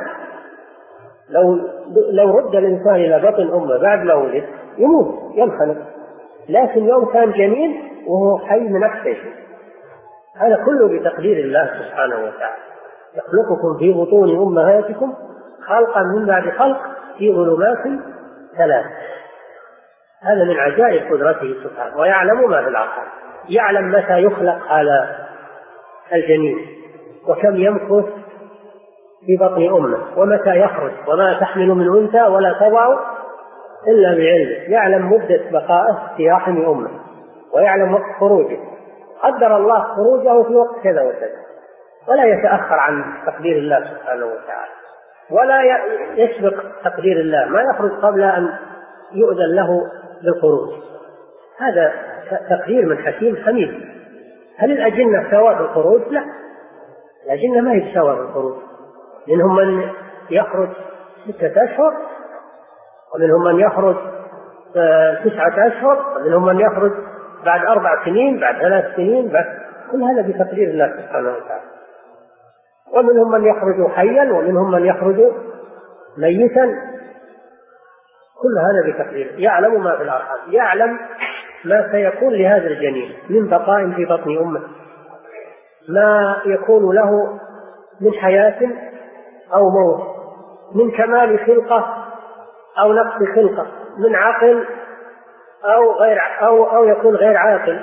لو لو رد الإنسان إلى بطن أمه بعد ما ولد يموت ينخنق، لكن يوم كان جنين وهو حي من نفسه. هذا كله بتقدير الله سبحانه وتعالى. يخلقكم في بطون أمهاتكم خلقا من بعد خلق في ظلمات ثلاث. هذا من عجائب قدرته سبحانه. ويعلم ما في الأرحام، يعلم متى يخلق هذا الجنين، وكم يمكث في بطن أمه، ومتى يخرج، وما تحمل من أنثى ولا تضع إلا بعلمه. يعلم مدة بقائه في رحم أمه، ويعلم وقت خروجه. قدر الله خروجه في وقت كذا وكذا، ولا يتأخر عن تقدير الله سبحانه وتعالى، ولا يسبق تقدير الله، ما يخرج قبل أن يؤذن له بالخروج. هذا تقدير من حكيم حميد. هل الأجنة سواء في الخروج؟ لا، الأجنة ما هي سواء في الخروج. منهم من يخرج ستة أشهر، ومنهم من يخرج تسعة أشهر، ومنهم من يخرج بعد أربع سنين، بعد ثلاث سنين، بعد كل هذا بتقدير الله سبحانه وتعالى. ومنهم من يخرج حيا، ومنهم من يخرج ميتا، كل هذا بتقدير. يعلم ما في الأرحام، يعلم ما سيكون لهذا الجنين من بقاء في بطن أمه، ما يكون له من حياة أو موت، من كمال خلقة أو نقص خلقة، من عقل أو غير أو أو يكون غير عاقل،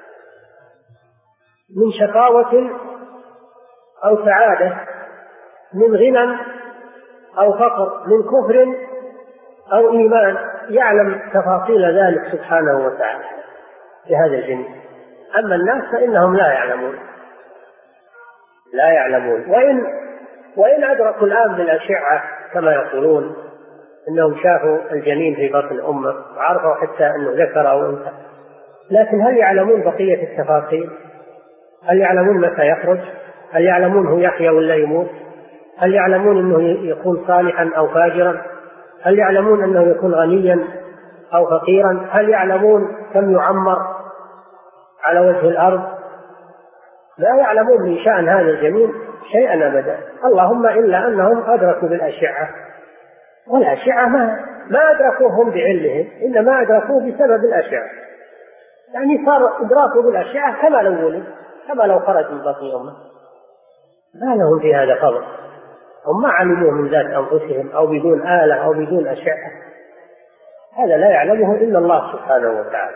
من شقاوة أو سعادة، من غنى أو فقر، من كفر أو إيمان. يعلم تفاصيل ذلك سبحانه وتعالى لهذا الجنين. أما الناس فإنهم لا يعلمون لا يعلمون وإن وإن أدركوا الآن بالأشعة كما يقولون إنهم شافوا الجنين في بطن أمه وعرفوا حتى أنه ذكر أو أنثى، لكن هل يعلمون بقية التفاصيل؟ هل يعلمون متى يخرج؟ هل يعلمون هو يحيى ولا يموت؟ هل يعلمون أنه يكون صالحا أو فاجرا؟ هل يعلمون أنه يكون غنيا أو فقيرا؟ هل يعلمون كم يعمر على وجه الأرض؟ لا يعلمون من شأن هذا الجنين شيئا أبدا، اللهم إلا أنهم أدركوا بالأشعة، والأشعة ما ما أدركوهم بعلمهم، إنما أدركوه بسبب الأشعة، يعني صار إدراكه بالأشعة كما لو ولد، كما لو خرج من بطن أمه، ما لهم في هذا فضل، هم ما علموه من ذات أنفسهم أو بدون آلة أو بدون أشعة، هذا لا يعلمه إلا الله سبحانه وتعالى،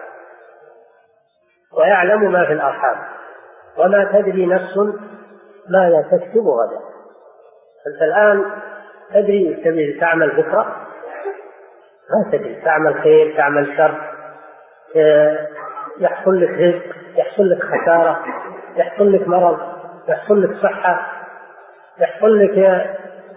ويعلم ما في الأرحام، وما تدري نفس ماذا تكسب غدا. أنت الآن تدري تبي تعمل بكرة؟ ما تدري، تعمل خير تعمل شر، يحصل لك رزق يحصل لك خسارة، يحصل لك مرض يحصل لك صحة، يحصل لك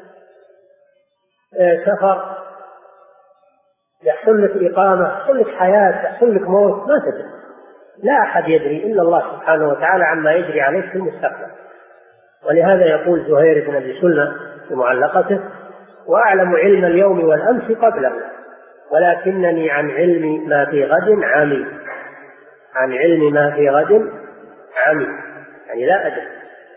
سفر، يحصل لك إقامة، يحصل لك حياة، يحصل لك موت، ما تدري، لا أحد يدري إلا الله سبحانه وتعالى عما يجري عليه في المستقبل. ولهذا يقول زهير بن أبي سلمة في معلقته: وأعلم علم اليوم والأمس قبله، ولكنني عن علم ما في غد عمي. عن علم ما في غد عمي، يعني لا أدري.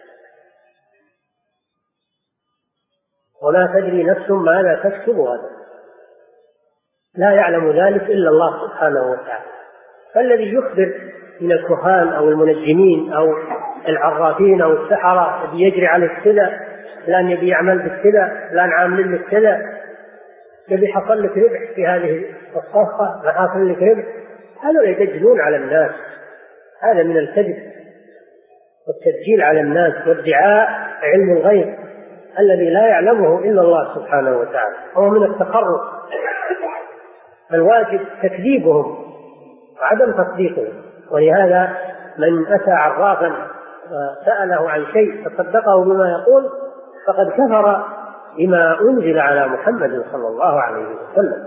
وما تدري نفس ماذا تكسب غدا، لا يعلم ذلك إلا الله سبحانه وتعالى. فالذي يخبر من الكهان أو المنجمين أو العرافين أو السحرة يجري عليه كذا، فلان يبي يعمل بالكذا، فلان عامل لك كذا، يبي حصل لك ربح في هذه الصفقة، ما حصل لك ربح، هذا يدجلون على الناس، هذا من الكذب والتدجيل على الناس وادعاء علم الغيب الذي لا يعلمه إلا الله سبحانه وتعالى، هو من التقرب. الواجب تكذيبهم وعدم تصديقهم. ولهذا من أتى عرافا سأله عن شيء فصدقه بما يقول فقد كفر بما أنزل على محمد صلى الله عليه وسلم.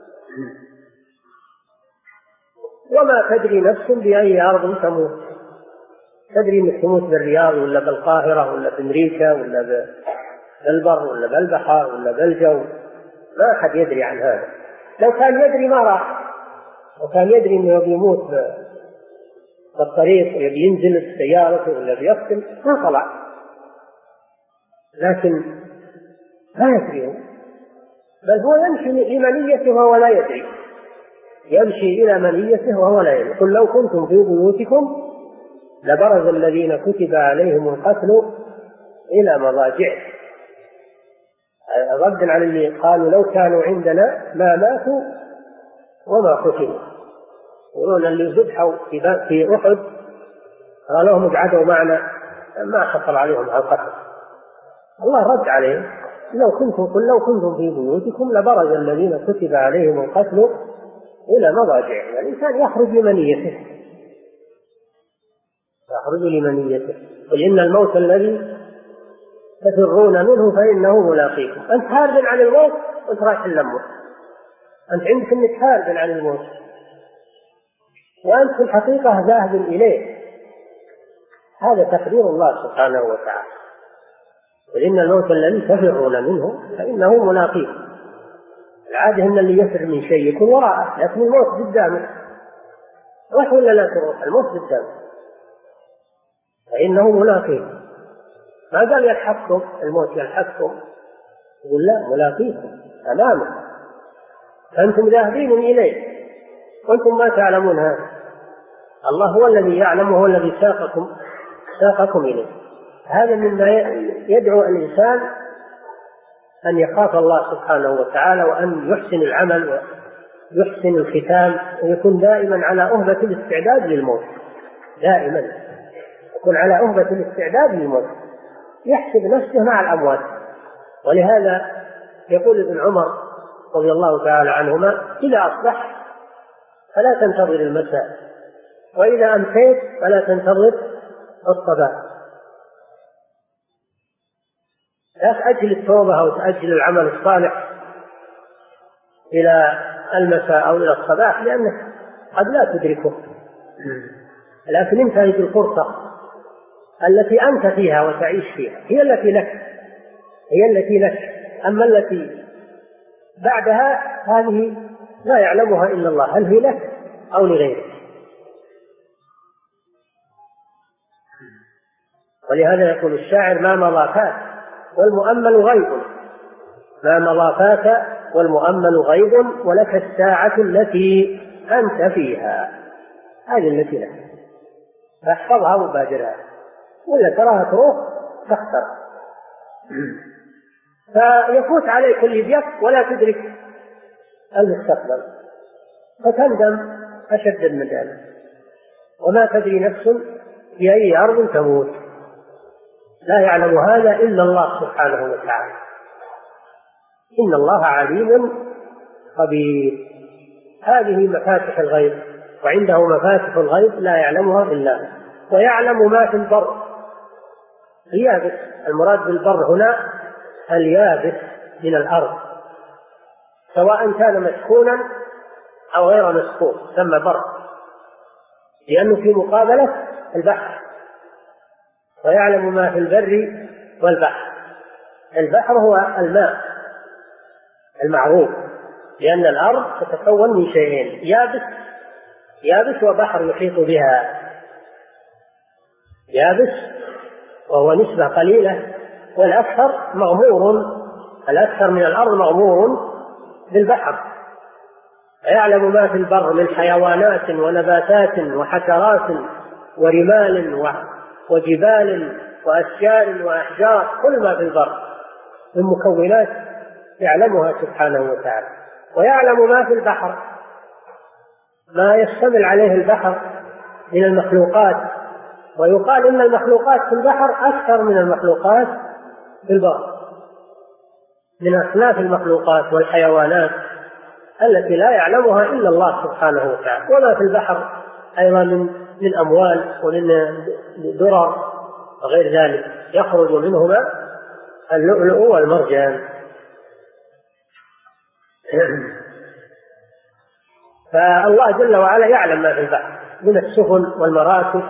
وما تدري نفس بأي أرض تموت، تدري انك تموت بالرياض ولا بالقاهرة ولا بأمريكا ولا بالبر ولا بالبحر ولا بالجو، ما أحد يدري عن هذا. لو كان يدري ما راح، وكان يدري انه بيموت بالطريق يبي ينزل بسيارته ولا بيقتل ما طلع، لكن لا يدري، بل هو يمشي لمنيته وهو لا يدري، يمشي إلى منيته وهو لا يدري. قل لو كنتم في بيوتكم لبرز الذين كتب عليهم القتل إلى مضاجعهم، ردا على اللي قالوا لو كانوا عندنا ما ماتوا وما قتلوا. يقولون اللي ذبحوا في أحد قالوا لهم اقعدوا معنا ما حصل عليهم القتل. الله رد عليه: لو كنتم قل لو كنتم في بيوتكم لبرز الذين كتب عليهم القتل إلى مضاجعهم. الإنسان يخرج لمنيته، يخرج لمنيته. قل إن الموت الذي تفرون منه فإنه ملاقيكم. أنت هارب عن الموت وأنت رايح للموت، أنت عندك أنك هارب عن الموت وأنت في الحقيقة ذاهب إليه. هذا تقدير الله سبحانه وتعالى. قل إن الموت الذي تفرون منه فإنه ملاقيكم. العادة أن اللي يفر من شيء يكون وراءه، لكن الموت قدامه، روح ولا لا تروح، الموت قدامه فإنه ملاقيكم. ما قال يلحقكم الموت يلحقكم، يقول لا، ملاقيكم أمامه، فأنتم ذاهبين إليه وأنتم ما تعلمون هذا. الله هو الذي يعلم وهو الذي ساقكم ساقكم إليه. هذا مما يدعو الإنسان أن يخاف الله سبحانه وتعالى، وأن يحسن العمل ويحسن الختام، ويكون دائما على أهبة الاستعداد للموت، دائما يكون على أهبة الاستعداد للموت، يحسب نفسه مع الأموات. ولهذا يقول ابن عمر رضي الله تعالى عنهما: إذا أصبحت فلا تنتظر المساء، وإذا أمسيت فلا تنتظر الصباح. لا تأجل التوبة أو تأجل العمل الصالح إلى المساء أو إلى الصباح، لأنك قد لا تدركه، لكن انتهز الفرصة التي أنت فيها وتعيش فيها، هي التي لك، هي التي لك. أما التي بعدها هذه لا يعلمها إلا الله، هل هي لك أو لغيرك. ولهذا يقول الشاعر: ما مضى فات والمؤمل غيب، ما مضى فات والمؤمل غيب ولك الساعة التي أنت فيها، هذه التي لك، فاحفظها وبادرها ولا تراها تروح تخسر. فيفوت عليك اللي بيك ولا تدرك المستقبل، فتندم أشد من ذلك. وما تدري نفس بأي أرض تموت، لا يعلم هذا إلا الله سبحانه وتعالى. إن الله عليم خبير. هذه مفاتح الغيب، وعنده مفاتح الغيب لا يعلمها إلا هو. ويعلم ما في البر اليابس، المراد بالبر هنا اليابس من الأرض، سواء كان مسكونا أو غير مسكون ثم بر، لأنه في مقابلة البحر. ويعلم ما في البر والبحر. البحر هو الماء المعروف، لأن الأرض تتكون من شيئين، يابس يابس وبحر يحيط بها. يابس وهو نسبة قليلة، والأكثر مغمور، الأكثر من الأرض مغمور بالبحر. يعلم ما في البر من حيوانات ونباتات وحشرات ورمال وجبال وأشجار وأحجار، كل ما في البر من مكونات يعلمها سبحانه وتعالى. ويعلم ما في البحر، ما يشتمل عليه البحر من المخلوقات. ويقال إن المخلوقات في البحر أكثر من المخلوقات في البر، من أصناف المخلوقات والحيوانات التي لا يعلمها إلا الله سبحانه وتعالى. وما في البحر أيضا من من أموال ومن درر وغير ذلك، يخرج منهما اللؤلؤ والمرجان. فالله جل وعلا يعلم ما في البحر من السفن والمراكب،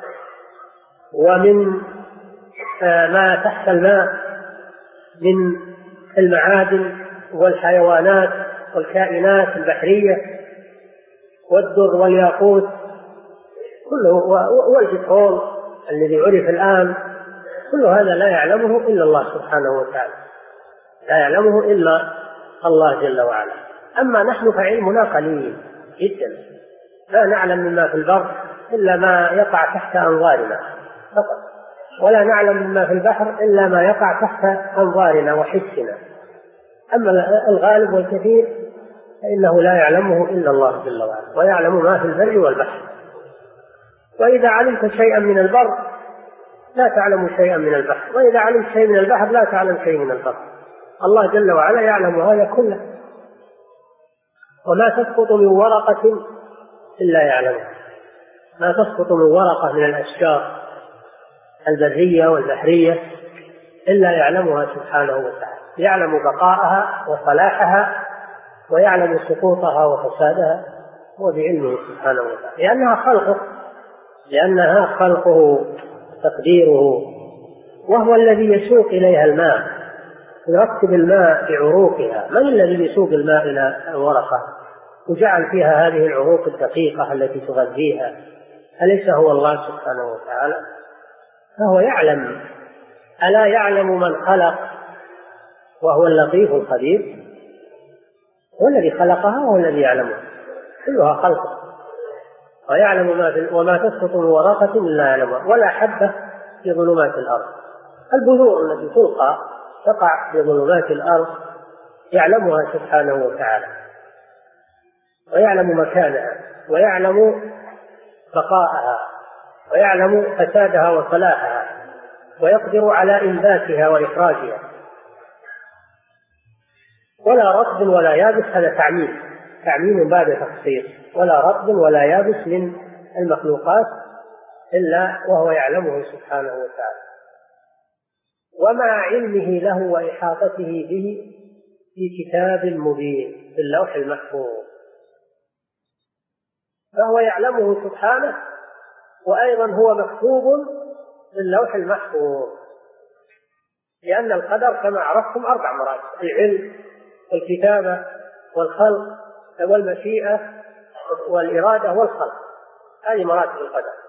ومن ما تحت الماء من المعادن والحيوانات والكائنات البحرية والدر والياقوت كله، والبترول الذي عرف الآن، كل هذا لا يعلمه إلا الله سبحانه وتعالى، لا يعلمه إلا الله جل وعلا. أما نحن فعلمنا قليل جدا، لا نعلم مما في البر إلا ما يقع تحت أنظارنا فقط، ولا نعلم مما في البحر إلا ما يقع تحت أنظارنا وحسنا. أما الغالب والكثير فإنه لا يعلمه إلا الله جل وعلا. ويعلم ما في البر والبحر. وإذا علمت شيئا من البر لا تعلم شيئا من البحر، وإذا علمت شيئا من البحر لا تعلم شيئا من البر. الله جل وعلا يعلم هذا كله. وما تسقط من ورقة إلا يعلمها، ما تسقط من ورقة من الأشجار البرية والبحرية إلا يعلمها سبحانه وتعالى. يعلم بقاءها وصلاحها، ويعلم سقوطها وفسادها، هو بعلمه سبحانه وتعالى، لأنها خلقه لأنها خلقه تقديره. وهو الذي يسوق إليها الماء، يرتب الماء بعروقها. من الذي يسوق الماء إلى الورقة وجعل فيها هذه العروق الدقيقة التي تغذيها؟ أليس هو الله سبحانه وتعالى؟ فهو يعلم. ألا يعلم من خلق وهو اللطيف الخبير؟ هو الذي خلقها وهو الذي يعلمها، كلها خلقه. ويعلم ما في وما تسقط من ورقة إلا يعلمها، ولا حبة في ظلمات الأرض. البذور التي تلقى تقع في ظلمات الأرض يعلمها سبحانه وتعالى، ويعلم مكانها، ويعلم بقاءها، ويعلم فسادها وصلاحها، ويقدر على إنباتها وإخراجها. ولا رطب ولا يابس، هذا تعميم تعميم بعد تخصيص. ولا رطب ولا يابس من المخلوقات إلا وهو يعلمه سبحانه وتعالى. ومع علمه له وإحاطته به في كتاب مبين في اللوح المحفوظ، فهو يعلمه سبحانه، وأيضا هو مكتوب في اللوح المحفوظ. لأن القدر كما عرفتم أربع مراتب: العلم والكتابة والخلق والمشيئة والإرادة والخلق، هذه مراتب القدر.